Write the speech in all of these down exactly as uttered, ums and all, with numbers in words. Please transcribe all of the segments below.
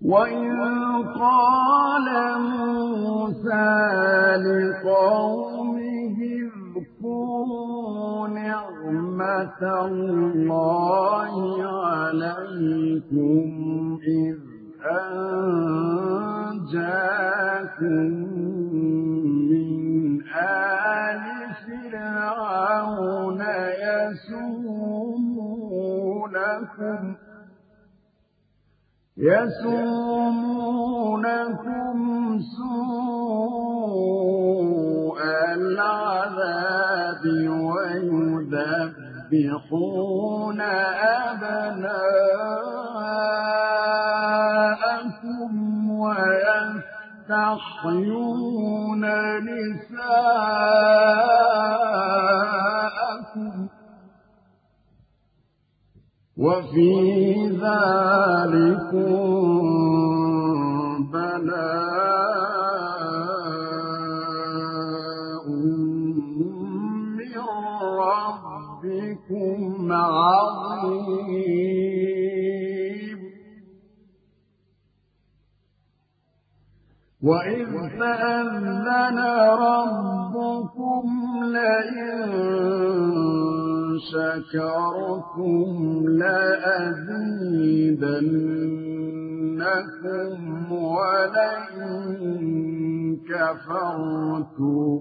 وإذ قال موسى لقومه اذكروا نعمة الله عليكم إذ أنجاكم من آل فرعون يسومونكم يسومونكم سوء العذاب ويذبحون أبناءكم ويستحيون نساءكم وفي ذلكم بلاء من ربكم عظيم وإذ تأذن ربكم لئن شكرتم لأزيدنكم ولئن كفرتم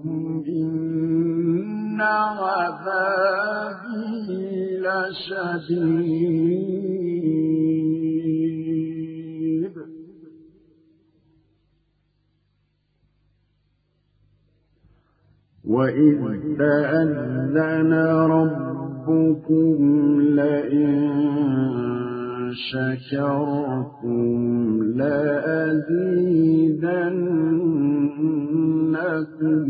إن عذابي لشديد وإذ تأذن ربكم لئن شكرتم لأزيدنكم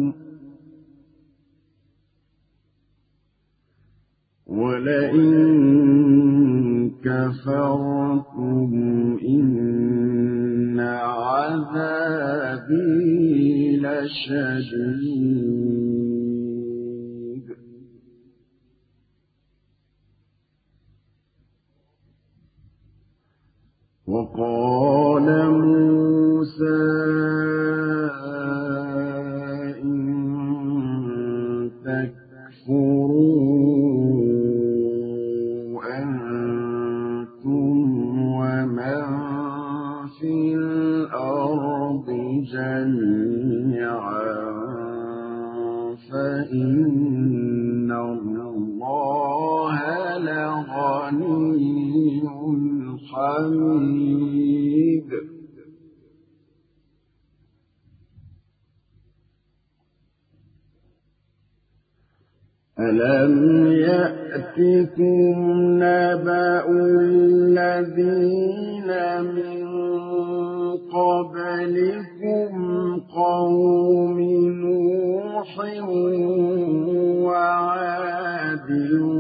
ولئن كفرتم إن عذابي لشديد وقال موسى إن تكفروا أنتم ومن في الأرض جميعا فإن الله لغني حميد ألم يأتكم نبأ الذين من قبلكم قوم نوح وعاد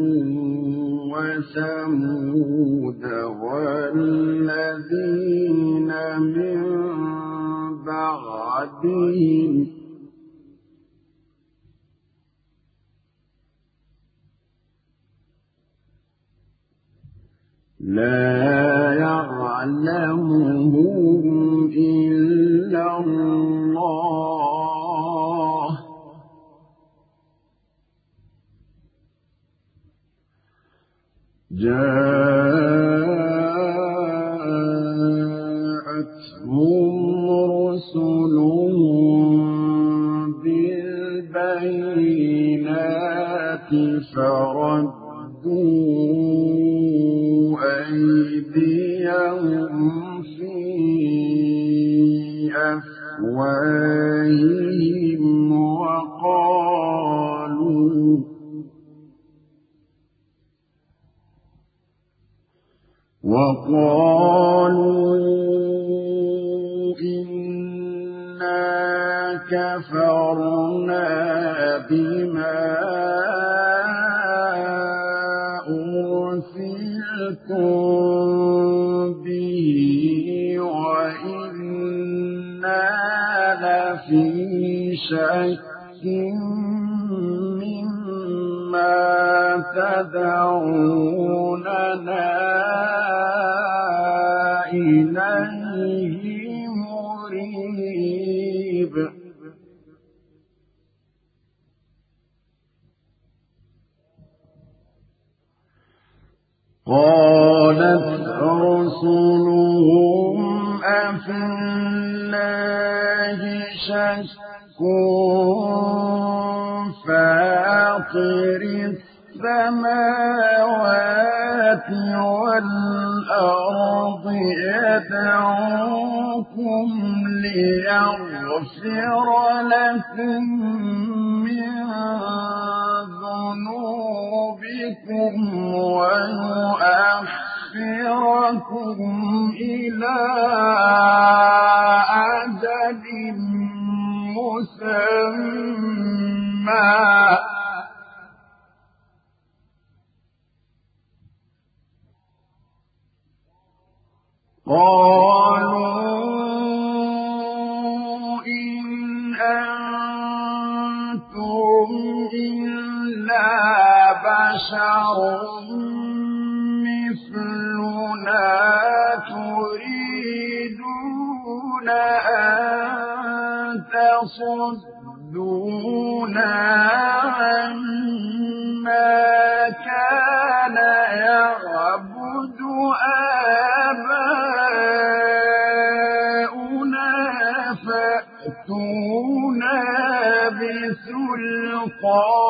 وثمود والذين من بعدهم لا يعلمهم إلا الله جاءتهم رسلهم بالبينات فردوا أيديهم في أفواههم وقالوا وقالوا إنا كفرنا بما أرسلتم به وإنا لفي شك مما تدعوننا إليه مريب قالت رسلهم أفي الله شك فاطر السماوات والأرض يدعوكم ليغفر لكم من ذنوبكم ويؤخركم إلى أجل مسمى قالوا إن أنتم إلا بشر مثلنا تريدون أن تصدونا عما كان يعبد آباؤنا فأتونا بسلطان